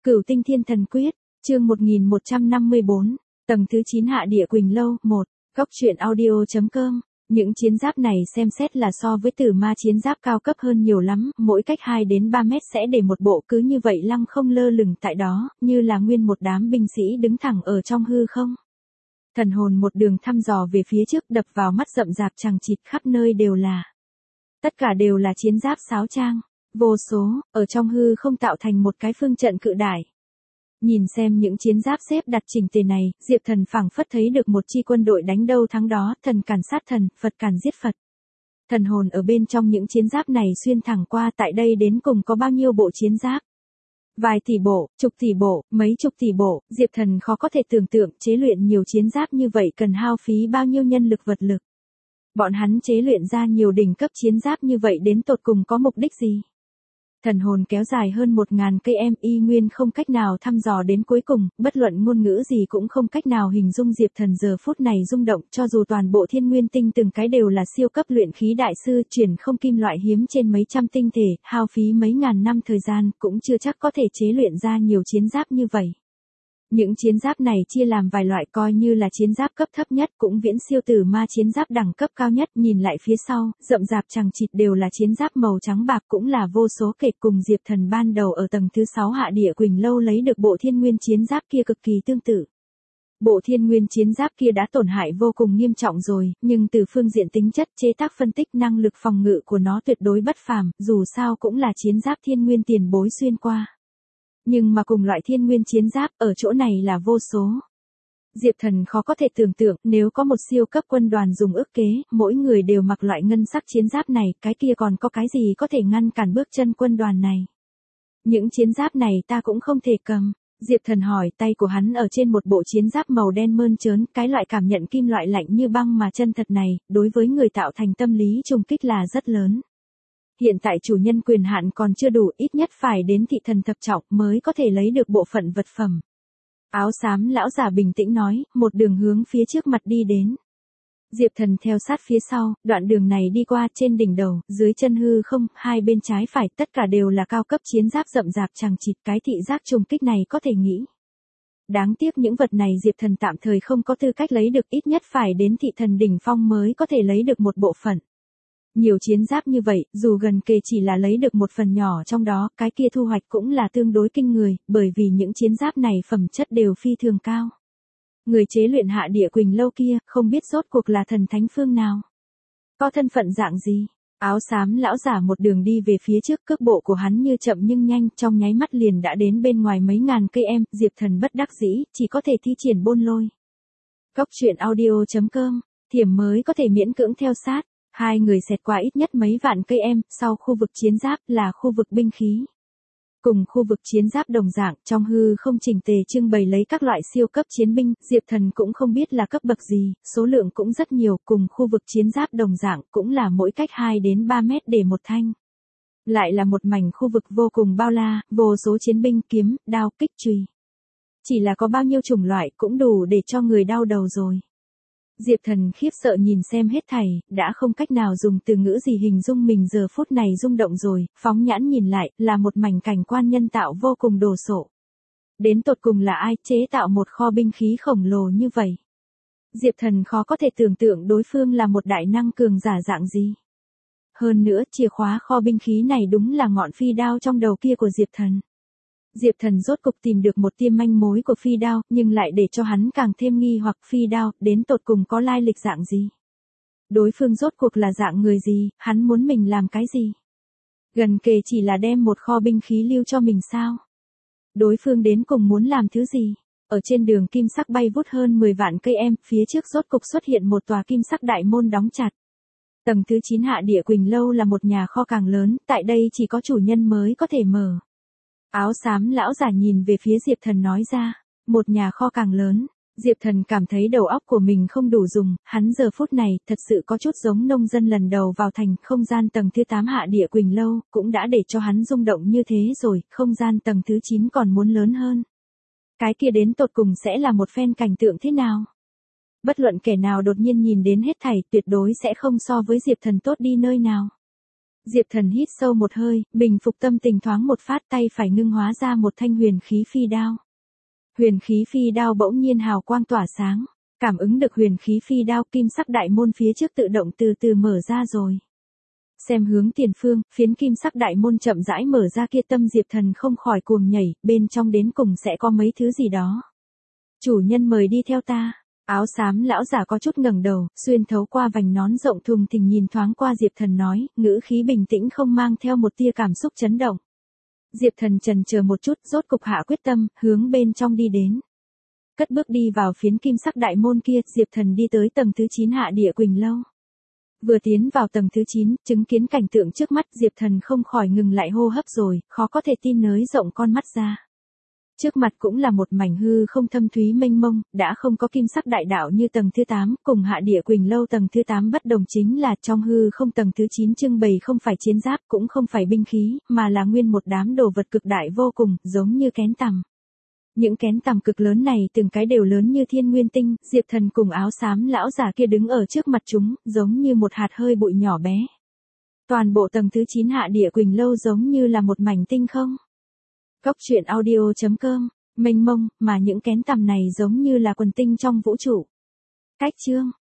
Cửu Tinh Thiên Thần Quyết, chương 1154, tầng thứ 9 Hạ Địa Quỳnh Lâu, 1, góc truyện audio.com. Những chiến giáp này xem xét là so với Tử Ma chiến giáp cao cấp hơn nhiều lắm, mỗi cách 2 đến 3 mét sẽ để một bộ, cứ như vậy lăng không lơ lửng tại đó, như là nguyên một đám binh sĩ đứng thẳng ở trong hư không. Thần hồn một đường thăm dò về phía trước, đập vào mắt rậm rạp chằng chịt, khắp nơi đều là. Tất cả đều là chiến giáp sáo trang, vô số, ở trong hư không tạo thành một cái phương trận cự đại. Nhìn xem những chiến giáp xếp đặt chỉnh tề này, Diệp Thần phảng phất thấy được một chi quân đội đánh đâu thắng đó, thần càn sát thần, Phật càn giết Phật. Thần hồn ở bên trong những chiến giáp này xuyên thẳng qua, tại đây đến cùng có bao nhiêu bộ chiến giáp? Vài tỷ bộ, chục tỷ bộ, mấy chục tỷ bộ, Diệp Thần khó có thể tưởng tượng chế luyện nhiều chiến giáp như vậy cần hao phí bao nhiêu nhân lực vật lực. Bọn hắn chế luyện ra nhiều đỉnh cấp chiến giáp như vậy đến tột cùng có mục đích gì? Thần hồn kéo dài hơn 1000 cây y nguyên không cách nào thăm dò đến cuối cùng, bất luận ngôn ngữ gì cũng không cách nào hình dung Diệp Thần giờ phút này rung động, cho dù toàn bộ thiên nguyên tinh từng cái đều là siêu cấp luyện khí đại sư, chuyển không kim loại hiếm trên mấy trăm tinh thể, hao phí mấy ngàn năm thời gian, cũng chưa chắc có thể chế luyện ra nhiều chiến giáp như vậy. Những chiến giáp này chia làm vài loại, coi như là chiến giáp cấp thấp nhất cũng viễn siêu Tử Ma chiến giáp đẳng cấp cao nhất, nhìn lại phía sau, rậm rạp chằng chịt đều là chiến giáp màu trắng bạc, cũng là vô số kể, cùng Diệp Thần ban đầu ở tầng thứ 6 Hạ Địa Quỳnh Lâu lấy được bộ thiên nguyên chiến giáp kia cực kỳ tương tự. Bộ thiên nguyên chiến giáp kia đã tổn hại vô cùng nghiêm trọng rồi, nhưng từ phương diện tính chất chế tác phân tích năng lực phòng ngự của nó tuyệt đối bất phàm, dù sao cũng là chiến giáp thiên nguyên tiền bối xuyên qua. Nhưng mà cùng loại thiên nguyên chiến giáp ở chỗ này là vô số. Diệp Thần khó có thể tưởng tượng nếu có một siêu cấp quân đoàn dùng ức kế, mỗi người đều mặc loại ngân sắc chiến giáp này, cái kia còn có cái gì có thể ngăn cản bước chân quân đoàn này. Những chiến giáp này ta cũng không thể cầm. Diệp Thần hỏi, tay của hắn ở trên một bộ chiến giáp màu đen mơn trớn, cái loại cảm nhận kim loại lạnh như băng mà chân thật này, đối với người tạo thành tâm lý trùng kích là rất lớn. Hiện tại chủ nhân quyền hạn còn chưa đủ, ít nhất phải đến thị thần thập trọng mới có thể lấy được bộ phận vật phẩm. Áo xám lão giả bình tĩnh nói, một đường hướng phía trước mặt đi đến. Diệp Thần theo sát phía sau, đoạn đường này đi qua, trên đỉnh đầu, dưới chân hư không, hai bên trái phải, tất cả đều là cao cấp chiến giáp rậm rạp chằng chịt, cái thị giác trùng kích này có thể nghĩ. Đáng tiếc những vật này Diệp Thần tạm thời không có tư cách lấy được, ít nhất phải đến thị thần đỉnh phong mới có thể lấy được một bộ phận. Nhiều chiến giáp như vậy, dù gần kề chỉ là lấy được một phần nhỏ trong đó, cái kia thu hoạch cũng là tương đối kinh người, bởi vì những chiến giáp này phẩm chất đều phi thường cao. Người chế luyện Hạ Địa Quỳnh Lâu kia, không biết rốt cuộc là thần thánh phương nào. Có thân phận dạng gì? Áo xám lão giả một đường đi về phía trước, cước bộ của hắn như chậm nhưng nhanh, trong nháy mắt liền đã đến bên ngoài mấy ngàn cây Diệp Thần bất đắc dĩ, chỉ có thể thi triển bôn lôi. Góc truyện audio.com, thiểm mới có thể miễn cưỡng theo sát. Hai người xẹt qua ít nhất mấy vạn cây sau khu vực chiến giáp là khu vực binh khí. Cùng khu vực chiến giáp đồng dạng, trong hư không chỉnh tề trưng bày lấy các loại siêu cấp chiến binh, Diệp Thần cũng không biết là cấp bậc gì, số lượng cũng rất nhiều, cùng khu vực chiến giáp đồng dạng cũng là mỗi cách 2 đến 3 mét để một thanh. Lại là một mảnh khu vực vô cùng bao la, vô số chiến binh, kiếm, đao, kích, chùy. Chỉ là có bao nhiêu chủng loại cũng đủ để cho người đau đầu rồi. Diệp Thần khiếp sợ nhìn xem hết thảy, đã không cách nào dùng từ ngữ gì hình dung mình giờ phút này rung động rồi, phóng nhãn nhìn lại, là một mảnh cảnh quan nhân tạo vô cùng đồ sộ. Đến tột cùng là ai chế tạo một kho binh khí khổng lồ như vậy? Diệp Thần khó có thể tưởng tượng đối phương là một đại năng cường giả dạng gì. Hơn nữa, chìa khóa kho binh khí này đúng là ngọn phi đao trong đầu kia của Diệp Thần. Diệp Thần rốt cục tìm được một tia manh mối của phi đao, nhưng lại để cho hắn càng thêm nghi hoặc phi đao, đến tột cùng có lai lịch dạng gì? Đối phương rốt cuộc là dạng người gì, hắn muốn mình làm cái gì? Gần kề chỉ là đem một kho binh khí lưu cho mình sao? Đối phương đến cùng muốn làm thứ gì? Ở trên đường kim sắc bay vút hơn 10 vạn cây phía trước rốt cục xuất hiện một tòa kim sắc đại môn đóng chặt. Tầng thứ 9 Hạ Địa Quỳnh Lâu là một nhà kho càng lớn, tại đây chỉ có chủ nhân mới có thể mở. Áo xám lão giả nhìn về phía Diệp Thần nói ra, một nhà kho càng lớn. Diệp Thần cảm thấy đầu óc của mình không đủ dùng, hắn giờ phút này thật sự có chút giống nông dân lần đầu vào thành, không gian tầng thứ 8 Hạ Địa Quỳnh Lâu, cũng đã để cho hắn rung động như thế rồi, không gian tầng thứ 9 còn muốn lớn hơn. Cái kia đến tột cùng sẽ là một phen cảnh tượng thế nào? Bất luận kẻ nào đột nhiên nhìn đến hết thảy tuyệt đối sẽ không so với Diệp Thần tốt đi nơi nào. Diệp Thần hít sâu một hơi, bình phục tâm tình thoáng một phát, tay phải ngưng hóa ra một thanh huyền khí phi đao. Huyền khí phi đao bỗng nhiên hào quang tỏa sáng, cảm ứng được huyền khí phi đao, kim sắc đại môn phía trước tự động từ từ mở ra rồi. Xem hướng tiền phương, phiến kim sắc đại môn chậm rãi mở ra kia, tâm Diệp Thần không khỏi cuồng nhảy, bên trong đến cùng sẽ có mấy thứ gì đó. Chủ nhân mời đi theo ta. Áo xám lão giả có chút ngẩng đầu, xuyên thấu qua vành nón rộng thùng thình nhìn thoáng qua Diệp Thần nói, ngữ khí bình tĩnh không mang theo một tia cảm xúc chấn động. Diệp Thần chần chờ một chút, rốt cục hạ quyết tâm, hướng bên trong đi đến. Cất bước đi vào phiến kim sắc đại môn kia, Diệp Thần đi tới tầng thứ 9 Hạ Địa Quỳnh Lâu. Vừa tiến vào tầng thứ 9, chứng kiến cảnh tượng trước mắt, Diệp Thần không khỏi ngừng lại hô hấp rồi, khó có thể tin nới rộng con mắt ra. Trước mặt cũng là một mảnh hư không thâm thúy mênh mông, đã không có kim sắc đại đạo như tầng thứ 8, cùng Hạ Địa Quỳnh Lâu tầng thứ 8 bất đồng chính là trong hư không tầng thứ 9 trưng bày không phải chiến giáp, cũng không phải binh khí, mà là nguyên một đám đồ vật cực đại vô cùng, giống như kén tằm. Những kén tằm cực lớn này từng cái đều lớn như thiên nguyên tinh, Diệp Thần cùng áo xám lão giả kia đứng ở trước mặt chúng, giống như một hạt hơi bụi nhỏ bé. Toàn bộ tầng thứ 9 Hạ Địa Quỳnh Lâu giống như là một mảnh tinh không. Góc truyện audio.com, mênh mông, mà những kén tằm này giống như là quần tinh trong vũ trụ. Cách chương